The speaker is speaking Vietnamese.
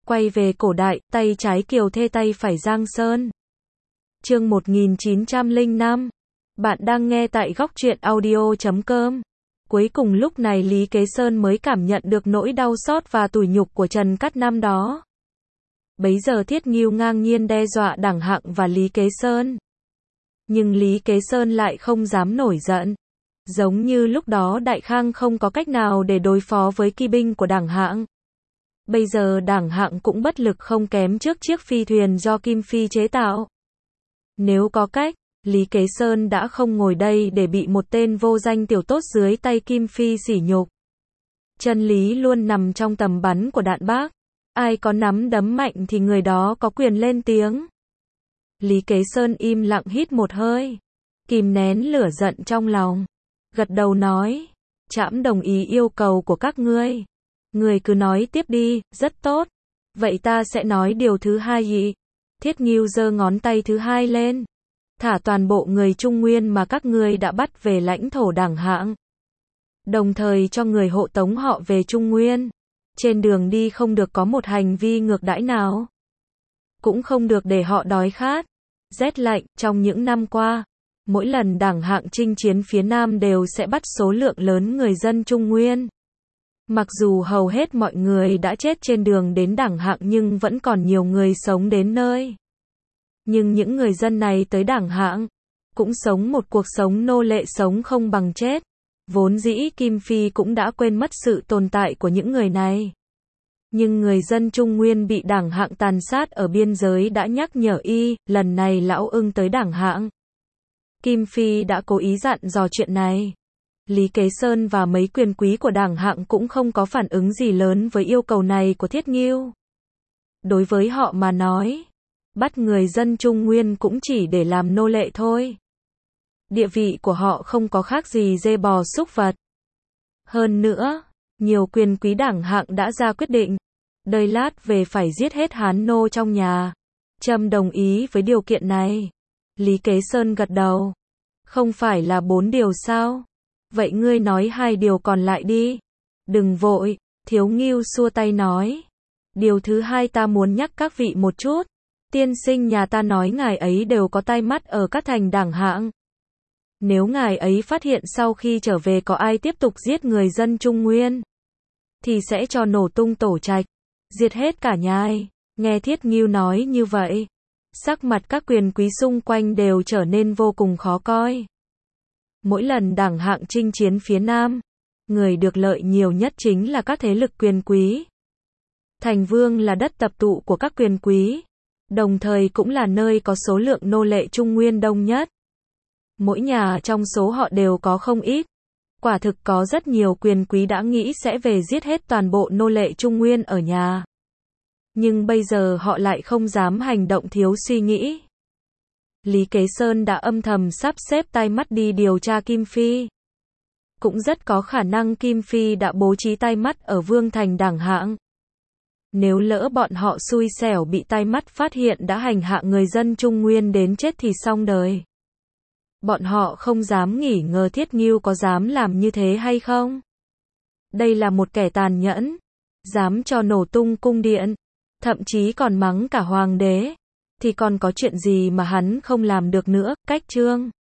Quay về cổ đại, tay trái Kiều Thê tay phải Giang Sơn. Chương 1905. Bạn đang nghe tại góc truyện audio.com. Cuối cùng lúc này Lý Kế Sơn mới cảm nhận được nỗi đau xót và tủi nhục của Trần Cát năm đó. Bấy giờ Thiết Ngưu ngang nhiên đe dọa Đảng Hạng và Lý Kế Sơn. Nhưng Lý Kế Sơn lại không dám nổi giận. Giống như lúc đó Đại Khang không có cách nào để đối phó với kỵ binh của Đảng Hạng. Bây giờ Đảng Hạng cũng bất lực không kém trước chiếc phi thuyền do Kim Phi chế tạo. Nếu có cách, Lý Kế Sơn đã không ngồi đây để bị một tên vô danh tiểu tốt dưới tay Kim Phi sỉ nhục. Chân lý luôn nằm trong tầm bắn của đạn bác. Ai có nắm đấm mạnh thì người đó có quyền lên tiếng. Lý Kế Sơn im lặng hít một hơi, kìm nén lửa giận trong lòng, gật đầu nói, trẫm đồng ý yêu cầu của các ngươi. Người cứ nói tiếp đi, rất tốt. Vậy ta sẽ nói điều thứ hai nhỉ? Thiết Ngưu giơ ngón tay thứ hai lên. Thả toàn bộ người Trung Nguyên mà các ngươi đã bắt về lãnh thổ Đảng Hạng. Đồng thời cho người hộ tống họ về Trung Nguyên. Trên đường đi không được có một hành vi ngược đãi nào. Cũng không được để họ đói khát, rét lạnh. Trong những năm qua, mỗi lần Đảng Hạng chinh chiến phía Nam đều sẽ bắt số lượng lớn người dân Trung Nguyên. Mặc dù hầu hết mọi người đã chết trên đường đến Đảng Hạng nhưng vẫn còn nhiều người sống đến nơi. Nhưng những người dân này tới Đảng Hạng, cũng sống một cuộc sống nô lệ sống không bằng chết. Vốn dĩ Kim Phi cũng đã quên mất sự tồn tại của những người này. Nhưng người dân Trung Nguyên bị Đảng Hạng tàn sát ở biên giới đã nhắc nhở y, lần này lão ưng tới Đảng Hạng. Kim Phi đã cố ý dặn dò chuyện này. Lý Kế Sơn và mấy quyền quý của Đảng Hạng cũng không có phản ứng gì lớn với yêu cầu này của Thiết Ngưu. Đối với họ mà nói, bắt người dân Trung Nguyên cũng chỉ để làm nô lệ thôi. Địa vị của họ không có khác gì dê bò súc vật. Hơn nữa, nhiều quyền quý Đảng Hạng đã ra quyết định, đây lát về phải giết hết Hán nô trong nhà. Trẫm đồng ý với điều kiện này. Lý Kế Sơn gật đầu. Không phải là 4 điều sao? Vậy ngươi nói 2 điều còn lại đi. Đừng vội, Thiếu Ngưu xua tay nói. Điều thứ hai ta muốn nhắc các vị một chút. Tiên sinh nhà ta nói ngài ấy đều có tai mắt ở các thành Đảng Hạng. Nếu ngài ấy phát hiện sau khi trở về có ai tiếp tục giết người dân Trung Nguyên, thì sẽ cho nổ tung tổ trạch, diệt hết cả nhai. Nghe Thiết Ngưu nói như vậy, sắc mặt các quyền quý xung quanh đều trở nên vô cùng khó coi. Mỗi lần Đảng Hạng chinh chiến phía Nam, người được lợi nhiều nhất chính là các thế lực quyền quý. Thành Vương là đất tập tụ của các quyền quý, đồng thời cũng là nơi có số lượng nô lệ Trung Nguyên đông nhất. Mỗi nhà trong số họ đều có không ít. Quả thực có rất nhiều quyền quý đã nghĩ sẽ về giết hết toàn bộ nô lệ Trung Nguyên ở nhà. Nhưng bây giờ họ lại không dám hành động thiếu suy nghĩ. Lý Kế Sơn đã âm thầm sắp xếp tai mắt đi điều tra Kim Phi. Cũng rất có khả năng Kim Phi đã bố trí tai mắt ở Vương thành Đảng Hạng. Nếu lỡ bọn họ xui xẻo bị tai mắt phát hiện đã hành hạ người dân Trung Nguyên đến chết thì xong đời. Bọn họ không dám nghỉ ngờ Thiết Ngưu có dám làm như thế hay không. Đây là một kẻ tàn nhẫn, dám cho nổ tung cung điện, thậm chí còn mắng cả hoàng đế, thì còn có chuyện gì mà hắn không làm được nữa. Cách chương